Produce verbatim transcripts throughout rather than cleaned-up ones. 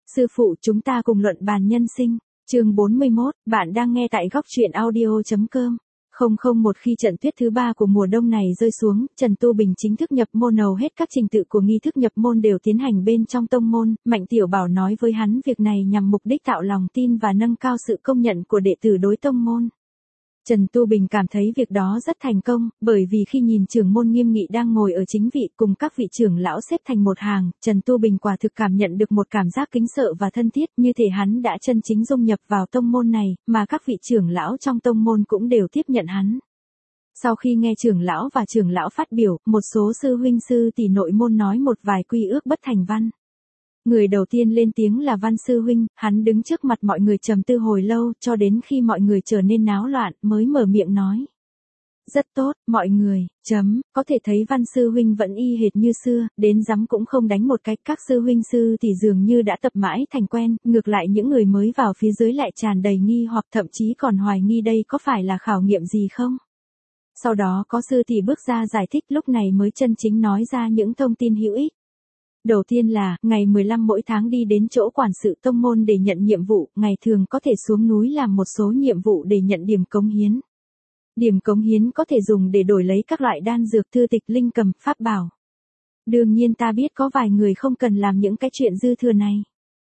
Sư phụ, chúng ta cùng luận bàn nhân sinh. Chương bốn mươi mốt, bạn đang nghe tại góc truyện audio chấm com. Không không một khi trận tuyết thứ ba của mùa đông này rơi xuống, Trần Tu Bình chính thức nhập môn, hầu hết các trình tự của nghi thức nhập môn đều tiến hành bên trong tông môn. Mạnh Tiểu Bảo nói với hắn việc này nhằm mục đích tạo lòng tin và nâng cao sự công nhận của đệ tử đối tông môn. Trần Tu Bình cảm thấy việc đó rất thành công, bởi vì khi nhìn trưởng môn Nghiêm Nghị đang ngồi ở chính vị cùng các vị trưởng lão xếp thành một hàng, Trần Tu Bình quả thực cảm nhận được một cảm giác kính sợ và thân thiết, như thể hắn đã chân chính dung nhập vào tông môn này, mà các vị trưởng lão trong tông môn cũng đều tiếp nhận hắn. Sau khi nghe trưởng lão và trưởng lão phát biểu, một số sư huynh sư tỷ nội môn nói một vài quy ước bất thành văn. Người đầu tiên lên tiếng là Văn sư huynh, hắn đứng trước mặt mọi người trầm tư hồi lâu, cho đến khi mọi người trở nên náo loạn, mới mở miệng nói. Rất tốt, mọi người, chấm, có thể thấy Văn sư huynh vẫn y hệt như xưa, đến giấm cũng không đánh một cách, các sư huynh sư thì dường như đã tập mãi thành quen, ngược lại những người mới vào phía dưới lại tràn đầy nghi hoặc thậm chí còn hoài nghi đây có phải là khảo nghiệm gì không. Sau đó có sư thì bước ra giải thích, lúc này mới chân chính nói ra những thông tin hữu ích. Đầu tiên là, ngày mười lăm mỗi tháng đi đến chỗ quản sự tông môn để nhận nhiệm vụ, ngày thường có thể xuống núi làm một số nhiệm vụ để nhận điểm cống hiến. Điểm cống hiến có thể dùng để đổi lấy các loại đan dược, thư tịch, linh cầm, pháp bảo. Đương nhiên ta biết có vài người không cần làm những cái chuyện dư thừa này.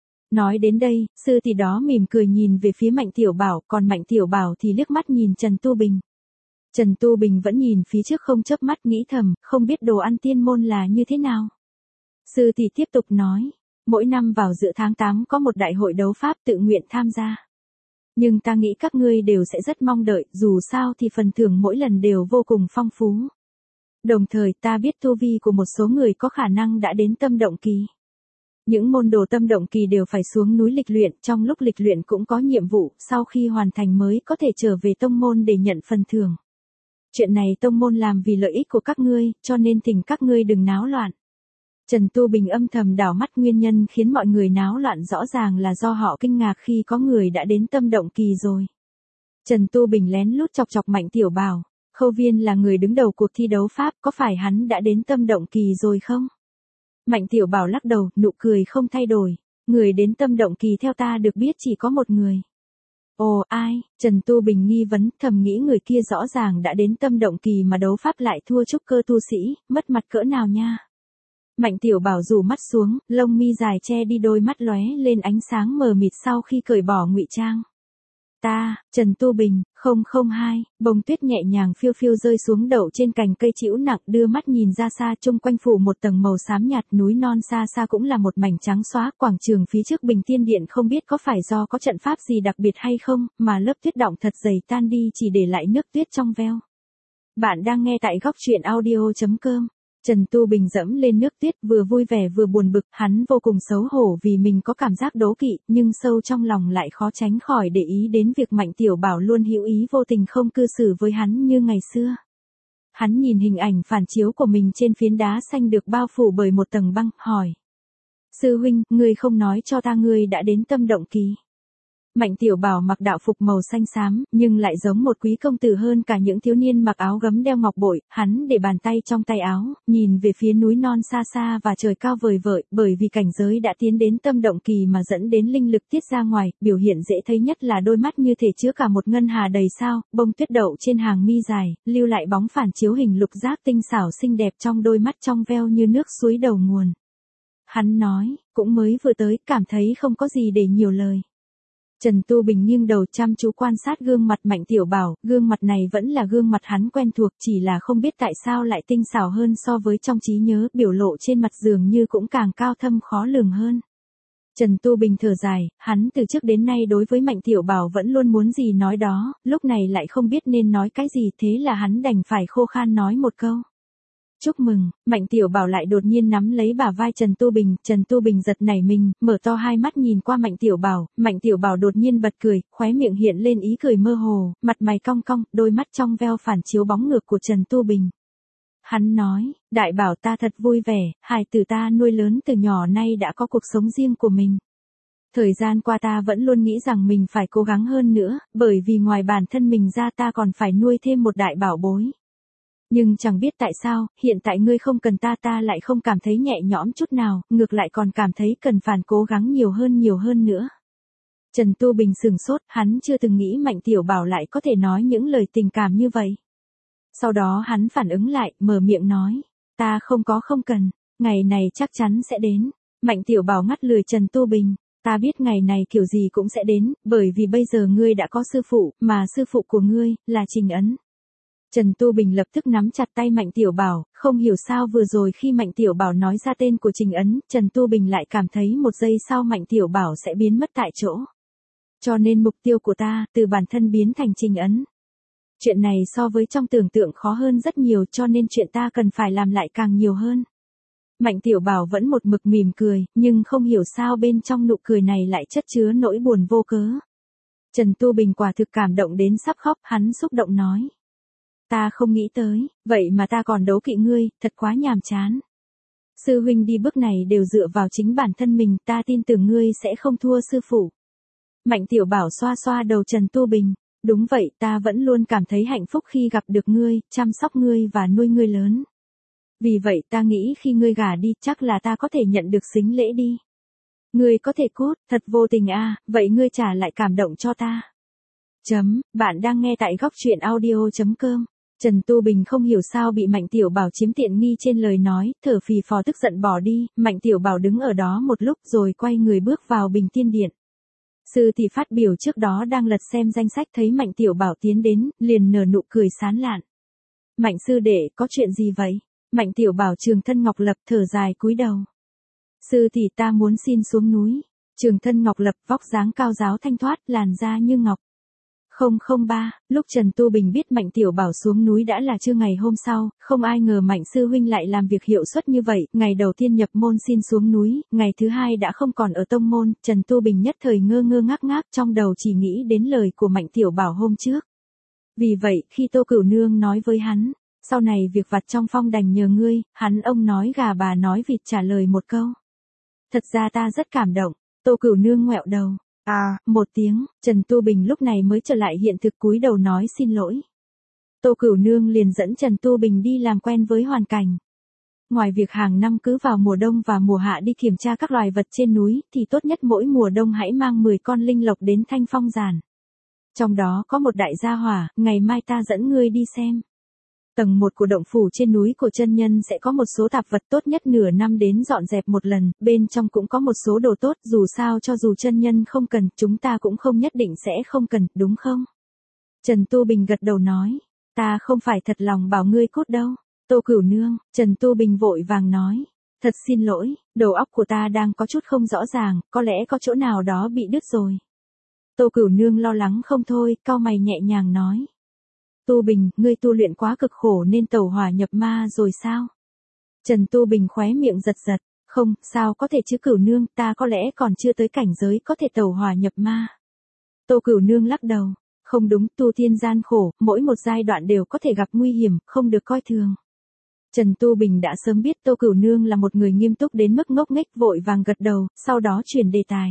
Nói đến đây, sư tỷ đó mỉm cười nhìn về phía Mạnh Tiểu Bảo, còn Mạnh Tiểu Bảo thì liếc mắt nhìn Trần Tu Bình. Trần Tu Bình vẫn nhìn phía trước không chớp mắt, nghĩ thầm, không biết đồ ăn tiên môn là như thế nào. Sư tỷ tiếp tục nói, mỗi năm vào giữa tháng tám có một đại hội đấu pháp tự nguyện tham gia. Nhưng ta nghĩ các ngươi đều sẽ rất mong đợi, dù sao thì phần thưởng mỗi lần đều vô cùng phong phú. Đồng thời ta biết tu vi của một số người có khả năng đã đến tâm động kỳ. Những môn đồ tâm động kỳ đều phải xuống núi lịch luyện, trong lúc lịch luyện cũng có nhiệm vụ, sau khi hoàn thành mới có thể trở về tông môn để nhận phần thưởng. Chuyện này tông môn làm vì lợi ích của các ngươi, cho nên thỉnh các ngươi đừng náo loạn. Trần Tu Bình âm thầm đảo mắt, nguyên nhân khiến mọi người náo loạn rõ ràng là do họ kinh ngạc khi có người đã đến tâm động kỳ rồi. Trần Tu Bình lén lút chọc chọc Mạnh Tiểu Bảo, Khâu Viên là người đứng đầu cuộc thi đấu pháp, có phải hắn đã đến tâm động kỳ rồi không? Mạnh Tiểu Bảo lắc đầu, nụ cười không thay đổi, người đến tâm động kỳ theo ta được biết chỉ có một người. Ồ, ai? Trần Tu Bình nghi vấn, thầm nghĩ người kia rõ ràng đã đến tâm động kỳ mà đấu pháp lại thua trúc cơ tu sĩ, mất mặt cỡ nào nha. Mạnh Tiểu Bảo rủ mắt xuống, lông mi dài che đi đôi mắt lóe lên ánh sáng mờ mịt sau khi cởi bỏ ngụy trang. Ta, Trần Tu Bình, không không hai, bông tuyết nhẹ nhàng phiêu phiêu rơi xuống đậu trên cành cây trĩu nặng, đưa mắt nhìn ra xa, chung quanh phủ một tầng màu xám nhạt, núi non xa xa cũng là một mảnh trắng xóa, quảng trường phía trước Bình Tiên Điện không biết có phải do có trận pháp gì đặc biệt hay không, mà lớp tuyết đọng thật dày tan đi chỉ để lại nước tuyết trong veo. Bạn đang nghe tại góc truyện audio chấm com. Trần Tu Bình dẫm lên nước tuyết, vừa vui vẻ vừa buồn bực, hắn vô cùng xấu hổ vì mình có cảm giác đố kỵ, nhưng sâu trong lòng lại khó tránh khỏi để ý đến việc Mạnh Tiểu Bảo luôn hữu ý vô tình không cư xử với hắn như ngày xưa. Hắn nhìn hình ảnh phản chiếu của mình trên phiến đá xanh được bao phủ bởi một tầng băng, hỏi. Sư huynh, ngươi không nói cho ta ngươi đã đến tâm động kỳ. Mạnh Tiểu Bảo mặc đạo phục màu xanh xám, nhưng lại giống một quý công tử hơn cả những thiếu niên mặc áo gấm đeo ngọc bội, hắn để bàn tay trong tay áo, nhìn về phía núi non xa xa và trời cao vời vợi, bởi vì cảnh giới đã tiến đến tâm động kỳ mà dẫn đến linh lực tiết ra ngoài, biểu hiện dễ thấy nhất là đôi mắt như thể chứa cả một ngân hà đầy sao, bông tuyết đậu trên hàng mi dài, lưu lại bóng phản chiếu hình lục giác tinh xảo xinh đẹp trong đôi mắt trong veo như nước suối đầu nguồn. Hắn nói, cũng mới vừa tới, cảm thấy không có gì để nhiều lời. Trần Tu Bình nghiêng đầu chăm chú quan sát gương mặt Mạnh Tiểu Bảo, gương mặt này vẫn là gương mặt hắn quen thuộc, chỉ là không biết tại sao lại tinh xảo hơn so với trong trí nhớ, biểu lộ trên mặt dường như cũng càng cao thâm khó lường hơn. Trần Tu Bình thở dài, hắn từ trước đến nay đối với Mạnh Tiểu Bảo vẫn luôn muốn gì nói đó, lúc này lại không biết nên nói cái gì, thế là hắn đành phải khô khan nói một câu. Chúc mừng. Mạnh Tiểu Bảo lại đột nhiên nắm lấy bả vai Trần Tu Bình, Trần Tu Bình giật nảy mình, mở to hai mắt nhìn qua Mạnh Tiểu Bảo, Mạnh Tiểu Bảo đột nhiên bật cười, khóe miệng hiện lên ý cười mơ hồ, mặt mày cong cong, đôi mắt trong veo phản chiếu bóng ngược của Trần Tu Bình. Hắn nói, đại bảo ta thật vui vẻ, hài tử ta nuôi lớn từ nhỏ nay đã có cuộc sống riêng của mình. Thời gian qua ta vẫn luôn nghĩ rằng mình phải cố gắng hơn nữa, bởi vì ngoài bản thân mình ra ta còn phải nuôi thêm một đại bảo bối. Nhưng chẳng biết tại sao, hiện tại ngươi không cần ta ta lại không cảm thấy nhẹ nhõm chút nào, ngược lại còn cảm thấy cần phản cố gắng nhiều hơn nhiều hơn nữa. Trần Tu Bình sừng sốt, hắn chưa từng nghĩ Mạnh Tiểu Bảo lại có thể nói những lời tình cảm như vậy. Sau đó hắn phản ứng lại, mở miệng nói, ta không có không cần, ngày này chắc chắn sẽ đến. Mạnh Tiểu Bảo ngắt lời Trần Tu Bình, ta biết ngày này kiểu gì cũng sẽ đến, bởi vì bây giờ ngươi đã có sư phụ, mà sư phụ của ngươi, là Trình Ấn. Trần Tu Bình lập tức nắm chặt tay Mạnh Tiểu Bảo, không hiểu sao vừa rồi khi Mạnh Tiểu Bảo nói ra tên của Trình Ấn, Trần Tu Bình lại cảm thấy một giây sau Mạnh Tiểu Bảo sẽ biến mất tại chỗ. Cho nên mục tiêu của ta, từ bản thân biến thành Trình Ấn. Chuyện này so với trong tưởng tượng khó hơn rất nhiều cho nên chuyện ta cần phải làm lại càng nhiều hơn. Mạnh Tiểu Bảo vẫn một mực mỉm cười, nhưng không hiểu sao bên trong nụ cười này lại chất chứa nỗi buồn vô cớ. Trần Tu Bình quả thực cảm động đến sắp khóc, hắn xúc động nói. Ta không nghĩ tới, vậy mà ta còn đấu kỵ ngươi, thật quá nhàm chán. Sư huynh đi bước này đều dựa vào chính bản thân mình, ta tin tưởng ngươi sẽ không thua sư phụ. Mạnh Tiểu Bảo xoa xoa đầu Trần Tu Bình, đúng vậy, ta vẫn luôn cảm thấy hạnh phúc khi gặp được ngươi, chăm sóc ngươi và nuôi ngươi lớn. Vì vậy ta nghĩ khi ngươi gả đi chắc là ta có thể nhận được sính lễ đi. Ngươi có thể cút, thật vô tình à, vậy ngươi trả lại cảm động cho ta. Chấm, bạn đang nghe tại góc truyện audio chấm com. Trần Tu Bình không hiểu sao bị Mạnh Tiểu Bảo chiếm tiện nghi trên lời nói, thở phì phò tức giận bỏ đi, Mạnh Tiểu Bảo đứng ở đó một lúc rồi quay người bước vào Bình Tiên Điện. Sư thì phát biểu trước đó đang lật xem danh sách thấy Mạnh Tiểu Bảo tiến đến, liền nở nụ cười sán lạn. Mạnh sư đệ, có chuyện gì vậy? Mạnh Tiểu Bảo trường thân Ngọc Lập thở dài cúi đầu. Sư thì ta muốn xin xuống núi. Trường thân Ngọc Lập vóc dáng cao giáo thanh thoát, làn da như ngọc. không không ba, lúc Trần Tu Bình biết Mạnh Tiểu Bảo xuống núi đã là trưa ngày hôm sau, không ai ngờ Mạnh sư huynh lại làm việc hiệu suất như vậy, ngày đầu tiên nhập môn xin xuống núi, ngày thứ hai đã không còn ở tông môn, Trần Tu Bình nhất thời ngơ ngơ ngác ngác trong đầu chỉ nghĩ đến lời của Mạnh Tiểu Bảo hôm trước. Vì vậy, khi Tô Cửu Nương nói với hắn, sau này việc vặt trong phong đành nhờ ngươi, hắn ông nói gà bà nói vịt trả lời một câu. Thật ra ta rất cảm động, Tô Cửu Nương ngoẹo đầu. À, một tiếng, Trần Tu Bình lúc này mới trở lại hiện thực cúi đầu nói xin lỗi. Tô Cửu Nương liền dẫn Trần Tu Bình đi làm quen với hoàn cảnh. Ngoài việc hàng năm cứ vào mùa đông và mùa hạ đi kiểm tra các loài vật trên núi, thì tốt nhất mỗi mùa đông hãy mang mười con linh lộc đến Thanh Phong Giản. Trong đó có một đại gia hỏa, ngày mai ta dẫn ngươi đi xem. Tầng một của động phủ trên núi của chân nhân sẽ có một số tạp vật tốt nhất nửa năm đến dọn dẹp một lần, bên trong cũng có một số đồ tốt, dù sao cho dù chân nhân không cần, chúng ta cũng không nhất định sẽ không cần, đúng không? Trần Tu Bình gật đầu nói, ta không phải thật lòng bảo ngươi cút đâu. Tô Cửu Nương, Trần Tu Bình vội vàng nói, thật xin lỗi, đầu óc của ta đang có chút không rõ ràng, có lẽ có chỗ nào đó bị đứt rồi. Tô Cửu Nương lo lắng không thôi, cau mày nhẹ nhàng nói. Tu Bình, ngươi tu luyện quá cực khổ nên tẩu hỏa nhập ma rồi sao? Trần Tu Bình khóe miệng giật giật, không, sao có thể chứ Cửu Nương, ta có lẽ còn chưa tới cảnh giới có thể tẩu hỏa nhập ma. Tô Cửu Nương lắc đầu, không đúng, tu tiên gian khổ, mỗi một giai đoạn đều có thể gặp nguy hiểm, không được coi thường. Trần Tu Bình đã sớm biết Tô Cửu Nương là một người nghiêm túc đến mức ngốc nghếch, vội vàng gật đầu, sau đó chuyển đề tài.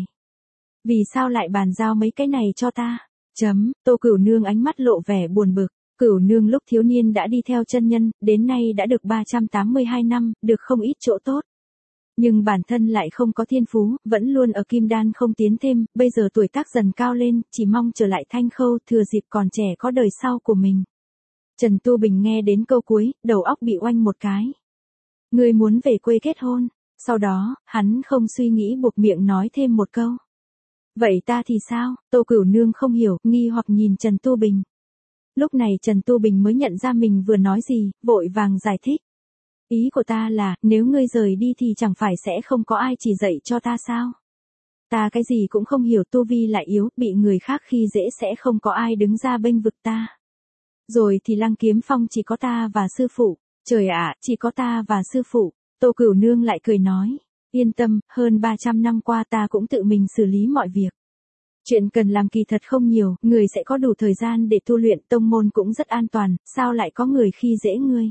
Vì sao lại bàn giao mấy cái này cho ta? Chấm, Tô Cửu Nương ánh mắt lộ vẻ buồn bực. Cửu Nương lúc thiếu niên đã đi theo chân nhân, đến nay đã được ba trăm tám mươi hai năm, được không ít chỗ tốt. Nhưng bản thân lại không có thiên phú, vẫn luôn ở kim đan không tiến thêm, bây giờ tuổi tác dần cao lên, chỉ mong trở lại Thanh Khâu, thừa dịp còn trẻ có đời sau của mình. Trần Tu Bình nghe đến câu cuối, đầu óc bị oanh một cái. Ngươi muốn về quê kết hôn, sau đó, hắn không suy nghĩ buộc miệng nói thêm một câu. Vậy ta thì sao? Tô Cửu Nương không hiểu, nghi hoặc nhìn Trần Tu Bình. Lúc này Trần Tu Bình mới nhận ra mình vừa nói gì, vội vàng giải thích. Ý của ta là, nếu ngươi rời đi thì chẳng phải sẽ không có ai chỉ dạy cho ta sao? Ta cái gì cũng không hiểu, tu vi lại yếu, bị người khác khi dễ sẽ không có ai đứng ra bênh vực ta. Rồi thì Lăng Kiếm Phong chỉ có ta và sư phụ. Trời ạ, chỉ có ta và sư phụ. Tô Cửu Nương lại cười nói. Yên tâm, hơn ba trăm năm qua ta cũng tự mình xử lý mọi việc. Chuyện cần làm kỳ thật không nhiều, người sẽ có đủ thời gian để tu luyện, tông môn cũng rất an toàn, sao lại có người khi dễ ngươi?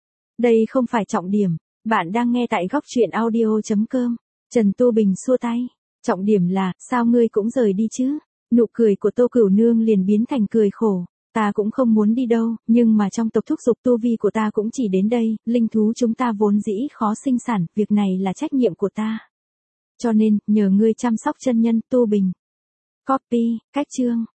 Đây không phải trọng điểm, bạn đang nghe tại góc truyện audio chấm com. Trần Tu Bình xua tay, trọng điểm là, sao ngươi cũng rời đi chứ? Nụ cười của Tô Cửu Nương liền biến thành cười khổ. Ta cũng không muốn đi đâu, nhưng mà trong tộc thúc giục tu vi của ta cũng chỉ đến đây, linh thú chúng ta vốn dĩ khó sinh sản, việc này là trách nhiệm của ta. Cho nên, nhờ ngươi chăm sóc chân nhân, Tu Bình. Copy, cách chương.